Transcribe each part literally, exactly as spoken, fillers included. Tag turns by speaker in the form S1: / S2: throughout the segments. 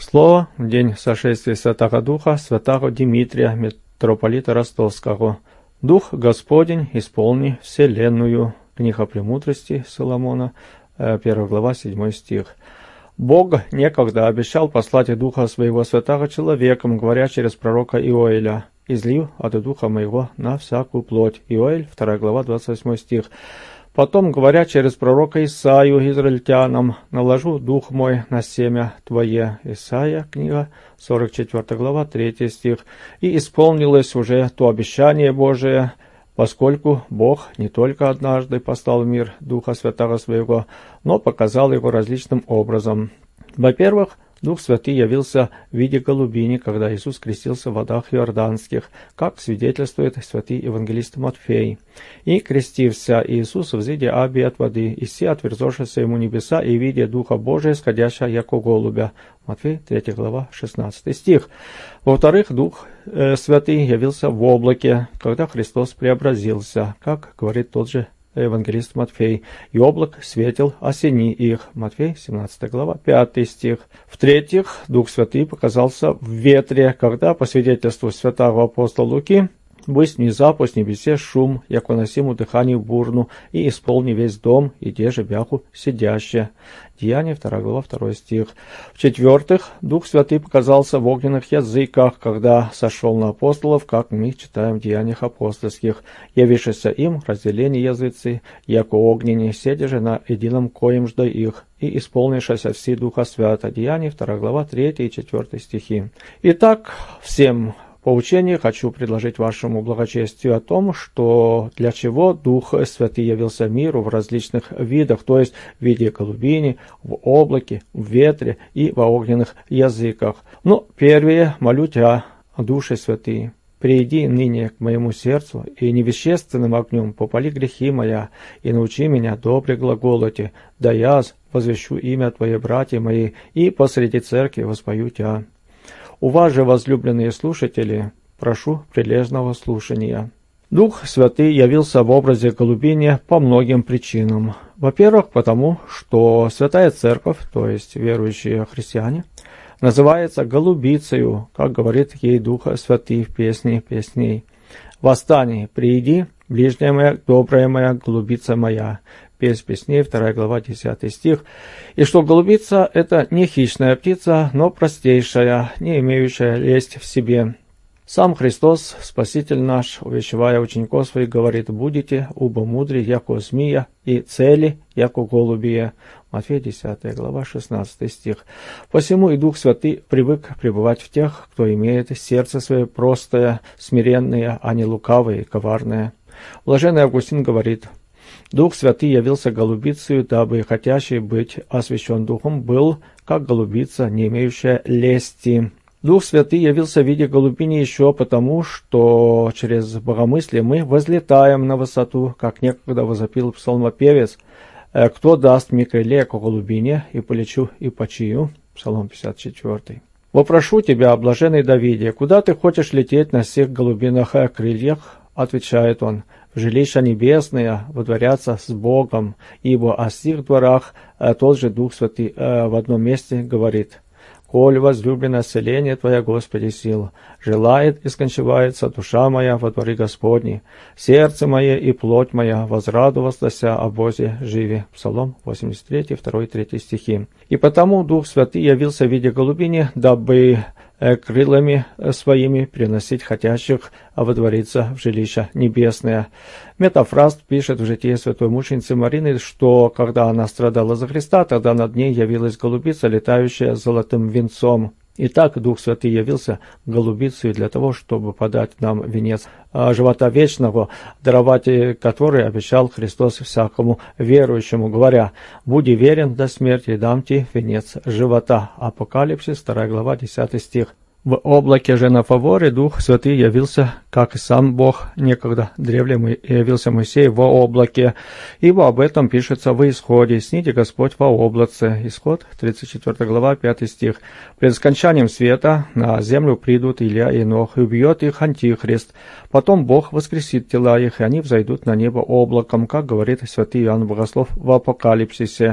S1: Слово в день сошествия Святого Духа святого Димитрия, митрополита Ростовского. Дух Господень исполни вселенную. Книга Премудрости Соломона, первая глава, седьмой стих. Бог некогда обещал послать Духа Своего Святого человеком, говоря через пророка Иоэля: «Излью от Духа Моего на всякую плоть». Иоэль, вторая глава, двадцать восьмой стих. Потом, говоря через пророка Исаию израильтянам: «Наложу Дух Мой на семя Твое». Исаия, книга, сорок четвёртая глава, третий стих. И исполнилось уже то обещание Божие, поскольку Бог не только однажды послал в мир Духа Святого Своего, но показал его различным образом. Во-первых, Дух Святый явился в виде голубини, когда Иисус крестился в водах Иорданских, как свидетельствует святый евангелист Матфей. «И крестився Иисус в виде аби от воды, и все отверзошися ему небеса, и видя Духа Божия, сходящего яко голубя». Матфей, третья глава, шестнадцатый стих. Во-вторых, Дух э, Святый явился в облаке, когда Христос преобразился, как говорит тот же евангелист Матфей, «И облак светил, осени их». Матфей, семнадцатая глава, пятый стих. В-третьих, Дух Святый показался в ветре, когда, по свидетельству святого апостола Луки, «Бысть внезапу с небесе шум, яко носиму дыханию бурну, и исполни весь дом, и де же бяху сидяще». Деяния, вторая глава, второй стих. В-четвертых, Дух Святый показался в огненных языках, когда сошел на апостолов, как мы читаем в Деяниях апостольских. «Явившися им разделение языцы, яко огненные, седя же на едином коем жда их, и исполнившися все Духа Свята». Деяния, вторая глава, третий и четвертый стихи. Итак, всем поучение хочу предложить вашему благочестию о том, что для чего Дух Святый явился миру в различных видах, то есть в виде голубини, в облаке, в ветре и во огненных языках. Но первее молю Тебя, Душе Святый, приди ныне к моему сердцу, и невещественным огнем попали грехи моя, и научи меня добре глаголоте, да я возвещу имя Твое, братья мои, и посреди церкви воспою Тебя. У вас же, возлюбленные слушатели, прошу прилежного слушания. Дух Святый явился в образе голубини по многим причинам. Во-первых, потому что Святая Церковь, то есть верующие христиане, называется голубицею, как говорит ей Дух Святый в песне песней. «Восстань, прииди, ближняя моя, добрая моя, голубица моя». Песнь песней, вторая глава, десятый стих. И что голубица — это не хищная птица, но простейшая, не имеющая лесть в себе. Сам Христос, Спаситель наш, увещевая учеников своих, говорит: «Будете убо мудри, яко змия, и цели, яко голубие». Матфея, десятая глава, шестнадцатый стих. Посему и Дух Святый привык пребывать в тех, кто имеет сердце свое простое, смиренное, а не лукавое и коварное. Блаженный Августин говорит: «Дух Святый явился голубицею, дабы хотящий быть освящен Духом был, как голубица, не имеющая лести». Дух Святый явился в виде голубини еще потому, что через богомыслие мы возлетаем на высоту, как некогда возопил псалмопевец: «Кто даст мне крылья, как голубине, и полечу, и почию». Псалом пятьдесят четвёртый. «Вопрошу тебя, блаженный Давиде, куда ты хочешь лететь на всех голубиных крыльях?» Отвечает он: «В жилища небесные водворятся с Богом, ибо о сих дворах тот же Дух Святый в одном месте говорит: «Коль возлюблено селение Твоя, Господи, сил, желает и скончивается душа моя во дворе Господни, сердце мое и плоть моя возрадовалася о Бозе живи». Псалом восемьдесят три, второй, третий стихи. И потому Дух Святый явился в виде голубини, дабы крылами своими приносить хотящих водвориться в жилища небесные. Метафраст пишет в житии святой мученицы Марины, что когда она страдала за Христа, тогда над ней явилась голубица, летающая с золотым венцом. Итак, Дух Святый явился голубицей для того, чтобы подать нам венец живота вечного, даровать который обещал Христос всякому верующему, говоря: «Буди верен до смерти, дам тебе венец живота». Апокалипсис, вторая глава, десятый стих. В облаке же на фаворе Дух Святый явился, как и сам Бог некогда древле явился Моисею во облаке, ибо об этом пишется в Исходе: «Сниде Господь во облаце». Исход, тридцать четвёртая глава, пятый стих. «Пред скончанием света на землю придут Илья и Нох, и убьет их Антихрист. Потом Бог воскресит тела их, и они взойдут на небо облаком», как говорит святый Иоанн Богослов в Апокалипсисе.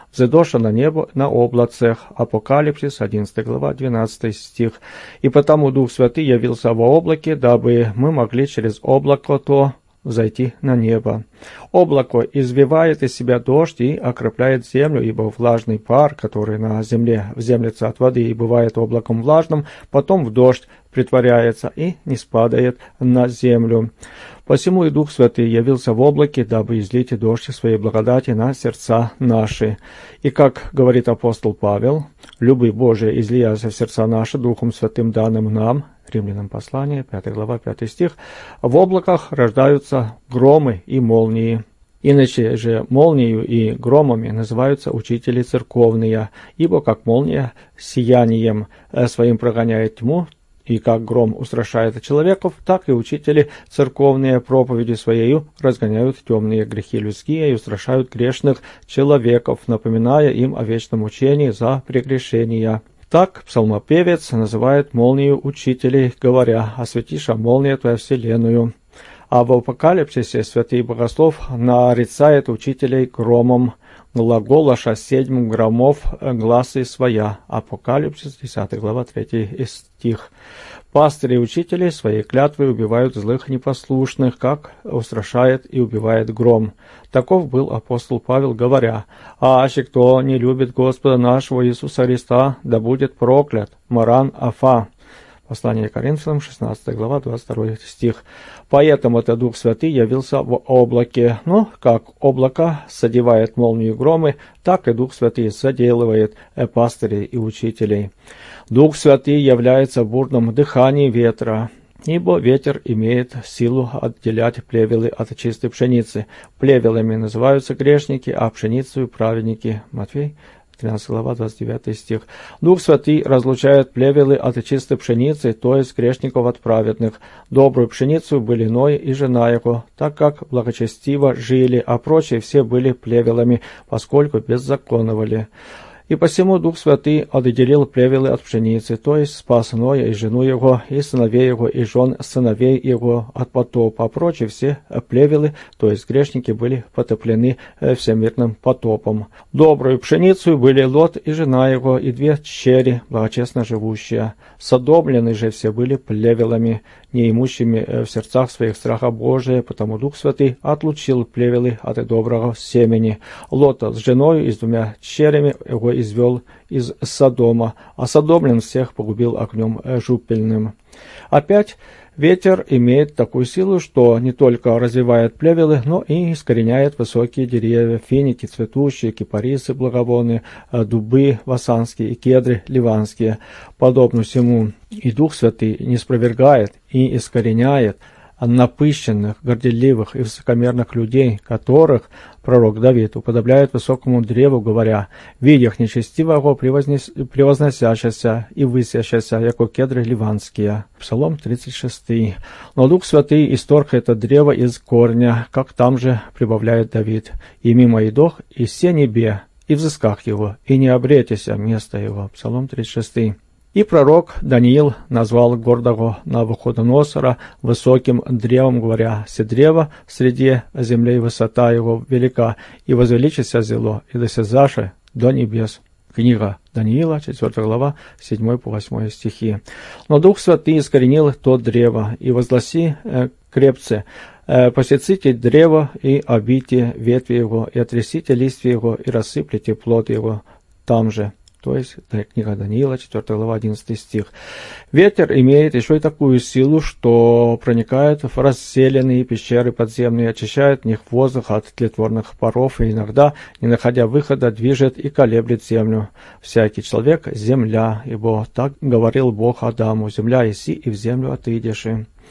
S1: взойдоша на небо на облацах. Апокалипсис, одиннадцатая глава, двенадцатый стих. И потому Дух Святый явился во облаке, дабы мы могли через облако то взойти на небо. Облако извивает из себя дождь и окропляет землю, ибо влажный пар, который на земле вземлется от воды и бывает облаком влажным, потом в дождь притворяется и не спадает на землю. Посему и Дух Святый явился в облаке, дабы излить дождь своей благодати на сердца наши. И, как говорит апостол Павел, «Любы Божия излияся в сердца наши Духом Святым данным нам». Римлянам послание, пятая глава, пятый стих. В облаках рождаются громы и молнии. Иначе же молнией и громами называются учители церковные, ибо как молния сиянием своим прогоняет тьму, и как гром устрашает человеков, так и учители церковные проповеди своею разгоняют темные грехи людские и устрашают грешных человеков, напоминая им о вечном учении за прегрешения. Так псалмопевец называет молнию учителей, говоря: «Осветиша молния твоя вселенную». А в Апокалипсисе святый богослов нарицает учителей громом, глаголаша седьм громов гласы своя. Апокалипсис, десятая глава, третий стих. Пастыри и учители своей клятвой убивают злых непослушных, как устрашает и убивает гром. Таков был апостол Павел, говоря: «А аще кто не любит Господа нашего Иисуса Христа, да будет проклят». Маран Афа. Послание Коринфянам, шестнадцатая глава, двадцать второй стих. Поэтому это Дух Святый явился в облаке. Ну, как облако содевает молнию и громы, так и Дух Святый соделывает пастырей и учителей. Дух Святый является в бурном дыхании ветра, ибо ветер имеет силу отделять плевелы от чистой пшеницы. Плевелами называются грешники, а пшеницей праведники. Матфей, тринадцатая глава, двадцать девятый стих. Дух Святый разлучает плевелы от чистой пшеницы, то есть грешников от праведных. Добрую пшеницу были Ной и жена его, так как благочестиво жили, а прочие все были плевелами, поскольку беззаконовали. И посему Дух Святый отделил плевелы от пшеницы, то есть спас Ноя и жену его, и сыновей его, и жен сыновей его от потопа, а прочие все плевелы, то есть грешники, были потоплены всемирным потопом. Добрую пшеницу были Лот и жена его, и две дщери, благочестно живущие. Содомлены же все были плевелами, не имущими в сердцах своих страха Божия, потому Дух Святый отлучил плевелы от доброго семени. Лота с женою и с двумя дщерями его извел из Содома, а содомлян всех погубил огнем жупельным. Опять ветер имеет такую силу, что не только развивает плевелы, но и искореняет высокие деревья, финики цветущие, кипарисы благовонные, дубы васанские и кедры ливанские. Подобно всему и Дух Святый не спровергает и искореняет напыщенных, горделивых и высокомерных людей, которых пророк Давид уподобляет высокому древу, говоря: «Видях нечестивого превознес... превозносящегося и высящегося, яко кедры ливанские». Псалом тридцать шесть. Но Дух Святый исторг это древо из корня, как там же прибавляет Давид: «И мимо идох, и се небе, и взысках его, и не обретеся место его». Псалом тридцать шесть. И пророк Даниил назвал гордого Навуходоносора высоким древом, говоря: «Се древо среди земли высота его велика, и возвеличится зело, и досязаше до небес». Книга Даниила, четвёртая глава, седьмой по восьмой стихи. Но Дух Святый искоренил то древо, и возгласи э, крепце: э, «Посеците древо, и обите ветви его, и отрясите листья его, и рассыплете плод его там же». То есть, да, книга Даниила, четвёртая глава, одиннадцатый стих. Ветер имеет еще и такую силу, что проникает в расселенные пещеры подземные, очищает в них воздух от тлетворных паров, и иногда, не находя выхода, движет и колеблет землю. Всякий человек — земля, ибо так говорил Бог Адаму: «Земля еси, и в землю отыдешь».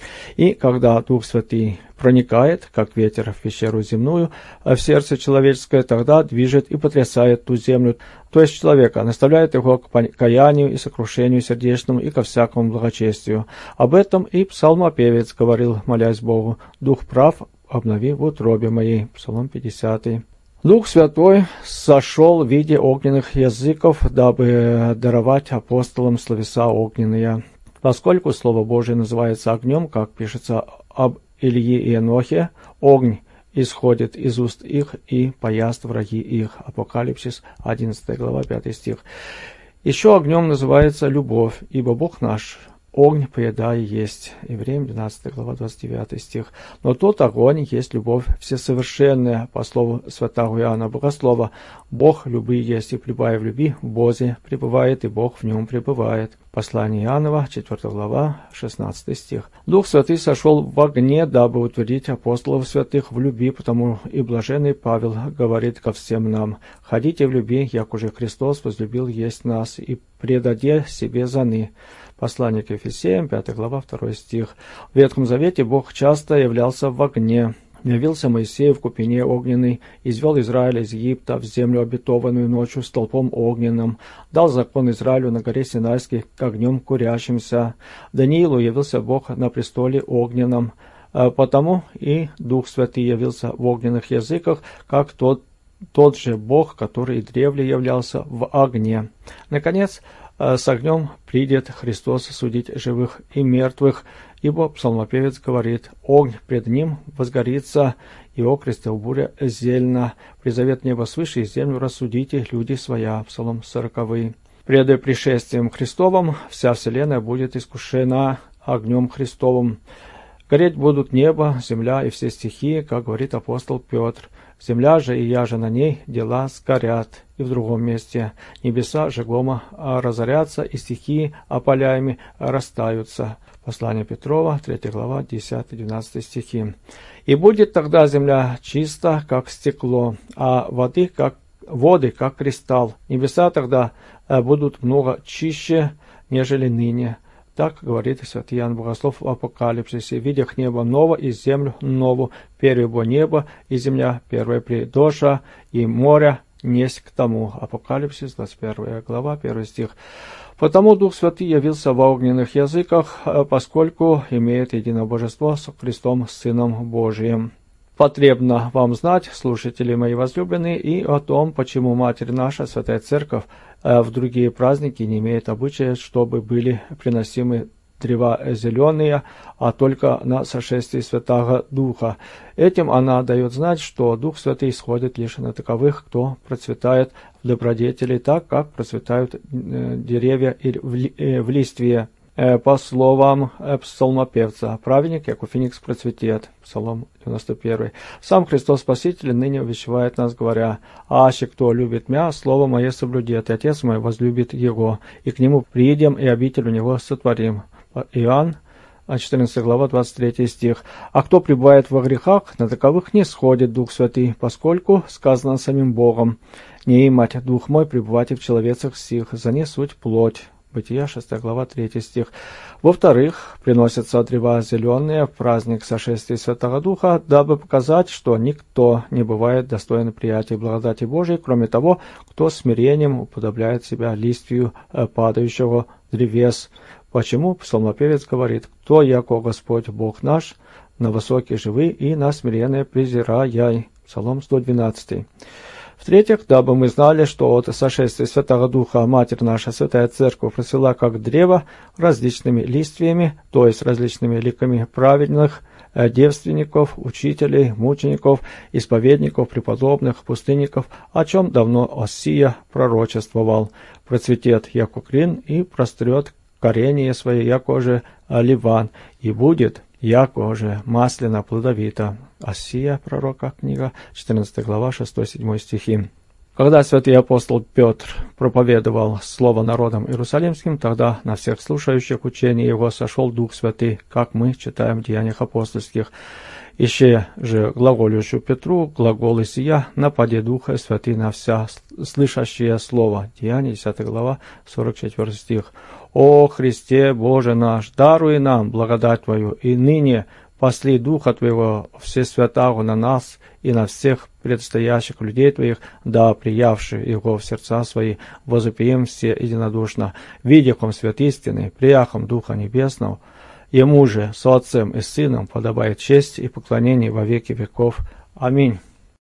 S1: И когда Дух Святый проникает, как ветер, в пещеру земную, в сердце человеческое, тогда движет и потрясает ту землю, то есть человека, наставляет его к каянию и сокрушению сердечному и ко всякому благочестию. Об этом и псалмопевец говорил, молясь Богу: «Дух прав, обнови в утробе моей». Псалом пятидесятый. Дух Святой сошел в виде огненных языков, дабы даровать апостолам словеса огненные. Поскольку Слово Божие называется огнем, как пишется об Илье и Енохе, огонь исходит из уст их, и пояст враги их. Апокалипсис, одиннадцатая глава, пятый стих. Еще огнем называется любовь, ибо Бог наш огонь поедай есть. Евреям, двенадцатая глава, двадцать девятый стих. Но тот огонь есть любовь всесовершенная, по слову святого Иоанна Богослова. Бог любви есть, и пребывая в любви, в Бозе пребывает, и Бог в нем пребывает. Послание Иоаннова, четвёртая глава, шестнадцатый стих. Дух Святый сошел в огне, дабы утвердить апостолов святых в любви, потому и блаженный Павел говорит ко всем нам: «Ходите в любви, як уже Христос возлюбил есть нас, и предаде себе заны». Послание к Ефесеям, пятая глава, второй стих. В Ветхом Завете Бог часто являлся в огне. Явился Моисею в купине огненной, извел Израиля из Египта в землю обетованную ночью столпом огненным, дал закон Израилю на горе Синайской к огнем курящимся. Даниилу явился Бог на престоле огненном, потому и Дух Святый явился в огненных языках, как тот, тот же Бог, который и древле являлся в огне. Наконец, с огнем придет Христос судить живых и мертвых, ибо псалмопевец говорит: «Огонь пред ним возгорится, и окрестил буря зельна. Призовет небо свыше, и землю рассудите, люди своя». Псалом сороковый. Пред пришествием Христовым вся вселенная будет искушена огнем Христовым. Гореть будут небо, земля и все стихии, как говорит апостол Петр. Земля же и я же на ней дела сгорят. И в другом месте: небеса жеглома разорятся, и стихии опаляемы растаются. Послание Петрова, третья глава, десятый-двенадцатый стихи. И будет тогда земля чиста, как стекло, а воды, как воды, как кристалл. Небеса тогда будут много чище, нежели ныне. Так говорит святый Иоанн Богослов в Апокалипсисе: «Видях небо ново и землю нову, первое бо небо и земля, первое придоша, и море несть к тому». Апокалипсис, двадцать первая глава, первый стих. «Потому Дух Святый явился в огненных языках, поскольку имеет единобожество с Христом, Сыном Божиим». Потребно вам знать, слушатели мои возлюбленные, и о том, почему Матерь наша, Святая Церковь, в другие праздники не имеет обычая, чтобы были приносимы древа зеленые, а только на сошествии Святаго Духа. Этим она дает знать, что Дух Святый сходит лишь на таковых, кто процветает в добродетели, так как процветают деревья в листве. По словам псалмопевца: «Праведник, яко феникс, процветет». Псалом девяносто первый. Сам Христос Спаситель ныне увещевает нас, говоря: «Аще кто любит мя, слово мое соблюдет, и Отец мой возлюбит его, и к нему приидем, и обитель у него сотворим». Иоанн, четырнадцатая глава, двадцать третий стих. «А кто пребывает во грехах, на таковых не сходит Дух Святый, поскольку сказано самим Богом: не имать Дух мой пребывать и в человецах сих, за не суть плоть». Бытия, шестая глава, третий стих. Во-вторых, приносятся древа зеленые в праздник сошествия Святого Духа, дабы показать, что никто не бывает достоин приятия благодати Божией, кроме того, кто смирением уподобляет себя листью падающего древес. Почему псалмопевец говорит: «Кто яко Господь Бог наш, на высокие живы и на смиренные презирай». Псалом сто двенадцатый. В-третьих, дабы мы знали, что от сошествия Святого Духа Матерь наша, Святая Церковь, просила как древо различными листвиями, то есть различными ликами праведных, девственников, учителей, мучеников, исповедников, преподобных, пустынников, о чем давно Осия пророчествовал. «Процветет, яко клин, и прострет коренье свое, яко же ливан, и будет, яко же масляно плодовито». Осия, пророка, книга, четырнадцатая глава, шестой-седьмой стихи. Когда святый апостол Петр проповедовал слово народам иерусалимским, тогда на всех слушающих учения его сошел Дух Святый, как мы читаем в Деяниях апостольских. Ище же глаголющую Петру глаголы сия нападе Духа Святый на вся слышащее слово. Деяния, десятая глава, сорок четвёртый стих. «О Христе Боже наш, даруй нам благодать Твою, и ныне посли Духа Твоего Всесвятаго на нас и на всех предстоящих людей Твоих, да приявши Его в сердца свои, возопием все единодушно, видяхом свят истины, прияхом Духа Небесного, Ему же, со Отцем и Сыном, подобает честь и поклонение во веки веков. Аминь».